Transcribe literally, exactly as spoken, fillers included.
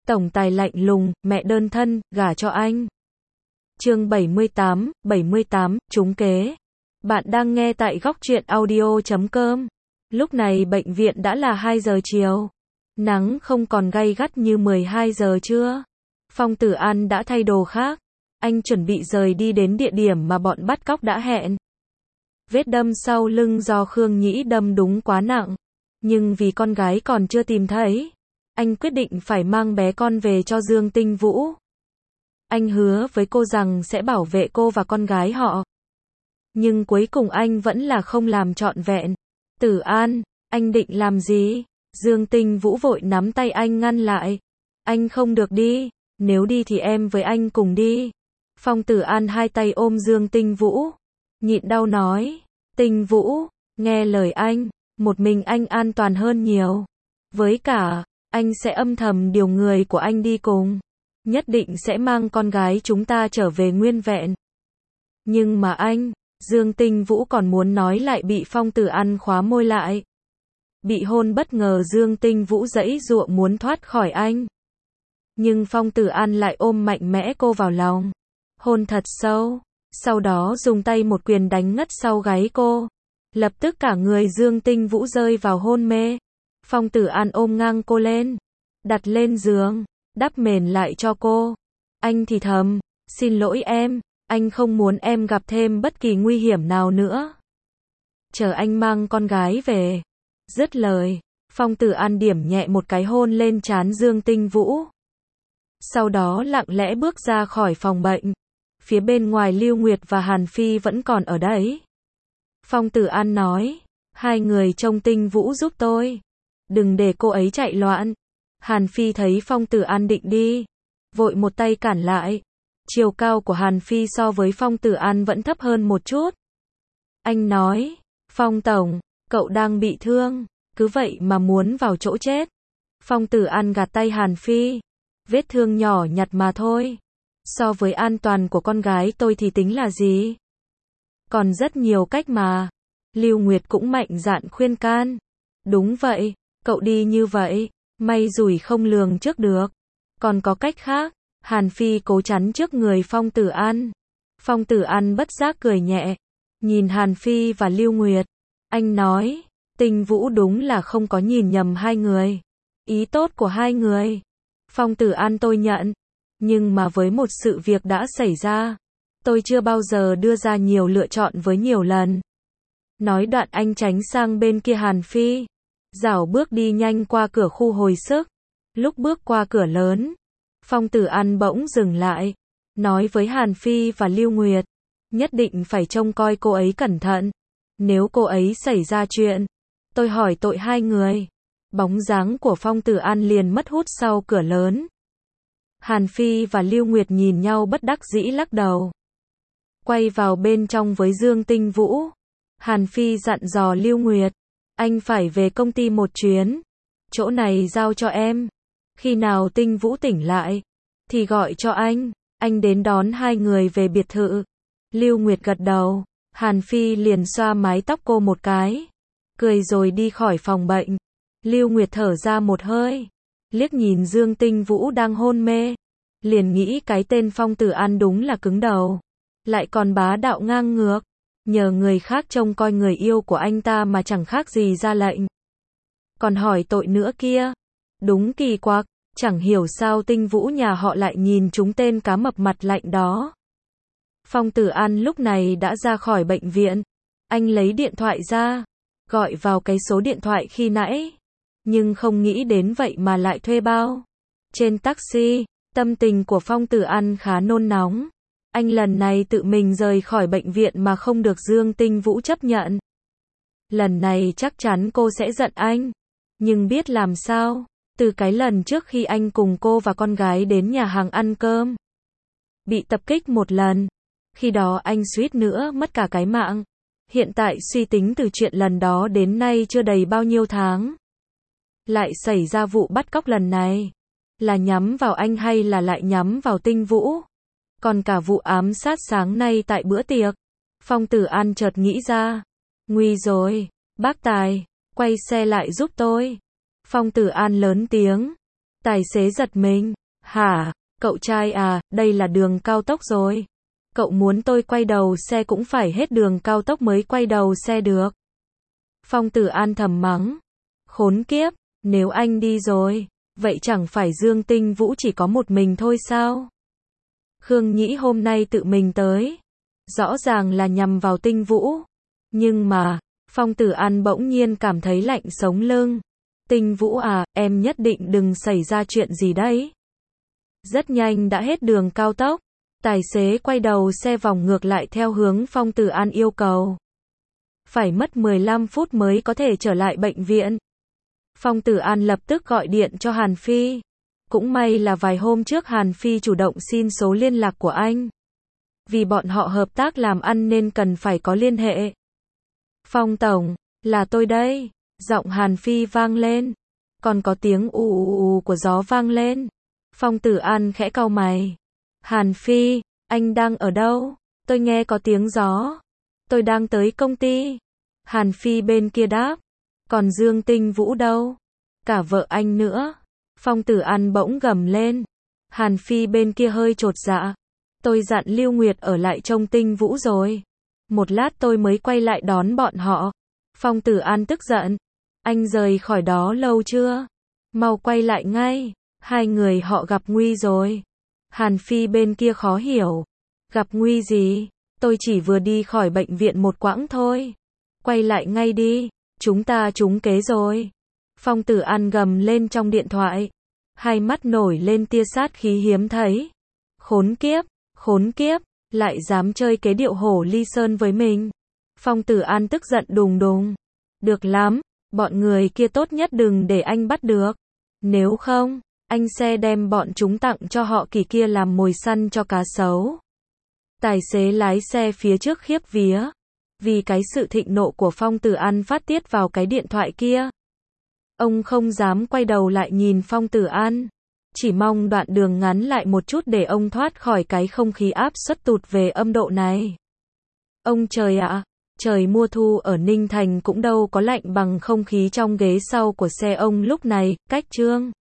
Tổng tài lạnh lùng, mẹ đơn thân, gả cho anh. Chương bảy mươi tám, bảy mươi tám, trúng kế. Bạn đang nghe tại góc truyện audio chấm com. Lúc này bệnh viện đã là hai giờ chiều. Nắng không còn gay gắt như mười hai giờ trưa. Phong Tử An đã thay đồ khác. Anh chuẩn bị rời đi đến địa điểm mà bọn bắt cóc đã hẹn. Vết đâm sau lưng do Khương Nhĩ đâm đúng quá nặng. Nhưng vì con gái còn chưa tìm thấy, anh quyết định phải mang bé con về cho Dương Tinh Vũ. Anh hứa với cô rằng sẽ bảo vệ cô và con gái họ. Nhưng cuối cùng anh vẫn là không làm trọn vẹn. Tử An, anh định làm gì? Dương Tinh Vũ vội nắm tay anh ngăn lại. Anh không được đi, nếu đi thì em với anh cùng đi. Phong Tử An hai tay ôm Dương Tinh Vũ, nhịn đau nói, Tinh Vũ, nghe lời anh, một mình anh an toàn hơn nhiều. Với cả, anh sẽ âm thầm điều người của anh đi cùng. Nhất định sẽ mang con gái chúng ta trở về nguyên vẹn. Nhưng mà anh, Dương Tinh Vũ còn muốn nói lại bị Phong Tử An khóa môi lại. Bị hôn bất ngờ Dương Tinh Vũ giãy giụa muốn thoát khỏi anh. Nhưng Phong Tử An lại ôm mạnh mẽ cô vào lòng. Hôn thật sâu. Sau đó dùng tay một quyền đánh ngất sau gáy cô. Lập tức cả người Dương Tinh Vũ rơi vào hôn mê. Phong Tử An ôm ngang cô lên. Đặt lên giường. Đắp mền lại cho cô. Anh thì thầm, xin lỗi em. Anh không muốn em gặp thêm bất kỳ nguy hiểm nào nữa. Chờ anh mang con gái về. Dứt lời, Phong Tử An điểm nhẹ một cái hôn lên trán Dương Tinh Vũ. Sau đó lặng lẽ bước ra khỏi phòng bệnh. Phía bên ngoài Lưu Nguyệt và Hàn Phi vẫn còn ở đấy. Phong Tử An nói, hai người trông Tinh Vũ giúp tôi. Đừng để cô ấy chạy loạn. Hàn Phi thấy Phong Tử An định đi, vội một tay cản lại. Chiều cao của Hàn Phi so với Phong Tử An vẫn thấp hơn một chút. Anh nói, Phong Tổng, cậu đang bị thương, cứ vậy mà muốn vào chỗ chết. Phong Tử An gạt tay Hàn Phi, vết thương nhỏ nhặt mà thôi. So với an toàn của con gái tôi thì tính là gì? Còn rất nhiều cách mà. Lưu Nguyệt cũng mạnh dạn khuyên can. Đúng vậy, cậu đi như vậy, may rủi không lường trước được. Còn có cách khác. Hàn Phi cố chắn trước người Phong Tử An. Phong Tử An bất giác cười nhẹ, nhìn Hàn Phi và Lưu Nguyệt. Anh nói, Tinh Vũ đúng là không có nhìn nhầm hai người. Ý tốt của hai người. Phong Tử An tôi nhận. Nhưng mà với một sự việc đã xảy ra, tôi chưa bao giờ đưa ra nhiều lựa chọn với nhiều lần. Nói đoạn anh tránh sang bên kia Hàn Phi. Dảo bước đi nhanh qua cửa khu hồi sức. Lúc bước qua cửa lớn, Phong Tử An bỗng dừng lại, nói với Hàn Phi và Lưu Nguyệt, nhất định phải trông coi cô ấy cẩn thận. Nếu cô ấy xảy ra chuyện, tôi hỏi tội hai người. Bóng dáng của Phong Tử An liền mất hút sau cửa lớn. Hàn Phi và Lưu Nguyệt nhìn nhau bất đắc dĩ lắc đầu. Quay vào bên trong với Dương Tinh Vũ. Hàn Phi dặn dò Lưu Nguyệt, anh phải về công ty một chuyến. Chỗ này giao cho em. Khi nào Tinh Vũ tỉnh lại, thì gọi cho anh. Anh đến đón hai người về biệt thự. Lưu Nguyệt gật đầu. Hàn Phi liền xoa mái tóc cô một cái, cười rồi đi khỏi phòng bệnh. Lưu Nguyệt thở ra một hơi, liếc nhìn Dương Tinh Vũ đang hôn mê, liền nghĩ cái tên Phong Tử An đúng là cứng đầu, lại còn bá đạo ngang ngược, nhờ người khác trông coi người yêu của anh ta mà chẳng khác gì ra lệnh. Còn hỏi tội nữa kia, đúng kỳ quặc, chẳng hiểu sao Tinh Vũ nhà họ lại nhìn chúng tên cá mập mặt lạnh đó. Phong Tử An lúc này đã ra khỏi bệnh viện. Anh lấy điện thoại ra, gọi vào cái số điện thoại khi nãy. Nhưng không nghĩ đến vậy mà lại thuê bao. Trên taxi, tâm tình của Phong Tử An khá nôn nóng. Anh lần này tự mình rời khỏi bệnh viện mà không được Dương Tinh Vũ chấp nhận. Lần này chắc chắn cô sẽ giận anh. Nhưng biết làm sao, từ cái lần trước khi anh cùng cô và con gái đến nhà hàng ăn cơm, bị tập kích một lần. Khi đó anh suýt nữa mất cả cái mạng. Hiện tại suy tính từ chuyện lần đó đến nay chưa đầy bao nhiêu tháng, lại xảy ra vụ bắt cóc lần này. Là nhắm vào anh hay là lại nhắm vào Tinh Vũ? Còn cả vụ ám sát sáng nay tại bữa tiệc. Phong Tử An chợt nghĩ ra. Nguy rồi, bác Tài, quay xe lại giúp tôi. Phong Tử An lớn tiếng. Tài xế giật mình. Hả, cậu trai à, đây là đường cao tốc rồi. Cậu muốn tôi quay đầu xe cũng phải hết đường cao tốc mới quay đầu xe được. Phong Tử An thầm mắng. Khốn kiếp, nếu anh đi rồi, vậy chẳng phải Dương Tinh Vũ chỉ có một mình thôi sao? Khương Nhĩ hôm nay tự mình tới. Rõ ràng là nhằm vào Tinh Vũ. Nhưng mà, Phong Tử An bỗng nhiên cảm thấy lạnh sống lưng. Tinh Vũ à, em nhất định đừng xảy ra chuyện gì đấy. Rất nhanh đã hết đường cao tốc. Tài xế quay đầu xe vòng ngược lại theo hướng Phong Tử An yêu cầu. Phải mất mười lăm phút mới có thể trở lại bệnh viện. Phong Tử An lập tức gọi điện cho Hàn Phi. Cũng may là vài hôm trước Hàn Phi chủ động xin số liên lạc của anh. Vì bọn họ hợp tác làm ăn nên cần phải có liên hệ. Phong tổng, là tôi đây. Giọng Hàn Phi vang lên. Còn có tiếng ù ù ù của gió vang lên. Phong Tử An khẽ cau mày. Hàn Phi, anh đang ở đâu? Tôi nghe có tiếng gió. Tôi đang tới công ty. Hàn Phi bên kia đáp. Còn Dương Tinh Vũ đâu? Cả vợ anh nữa. Phong Tử An bỗng gầm lên. Hàn Phi bên kia hơi chột dạ. Tôi dặn Lưu Nguyệt ở lại trông Tinh Vũ rồi. Một lát tôi mới quay lại đón bọn họ. Phong Tử An tức giận. Anh rời khỏi đó lâu chưa? Mau quay lại ngay. Hai người họ gặp nguy rồi. Hàn Phi bên kia khó hiểu. Gặp nguy gì? Tôi chỉ vừa đi khỏi bệnh viện một quãng thôi. Quay lại ngay đi. Chúng ta trúng kế rồi. Phong Tử An gầm lên trong điện thoại. Hai mắt nổi lên tia sát khí hiếm thấy. Khốn kiếp, khốn kiếp, lại dám chơi kế điệu hổ ly sơn với mình. Phong Tử An tức giận đùng đùng. Được lắm, bọn người kia tốt nhất đừng để anh bắt được. Nếu không, anh sẽ đem bọn chúng tặng cho họ Kỳ kia làm mồi săn cho cá sấu. Tài xế lái xe phía trước khiếp vía. Vì cái sự thịnh nộ của Phong Tử An phát tiết vào cái điện thoại kia. Ông không dám quay đầu lại nhìn Phong Tử An. Chỉ mong đoạn đường ngắn lại một chút để ông thoát khỏi cái không khí áp suất tụt về âm độ này. Ông trời ạ, trời mùa thu ở Ninh Thành cũng đâu có lạnh bằng không khí trong ghế sau của xe ông lúc này, cách Trương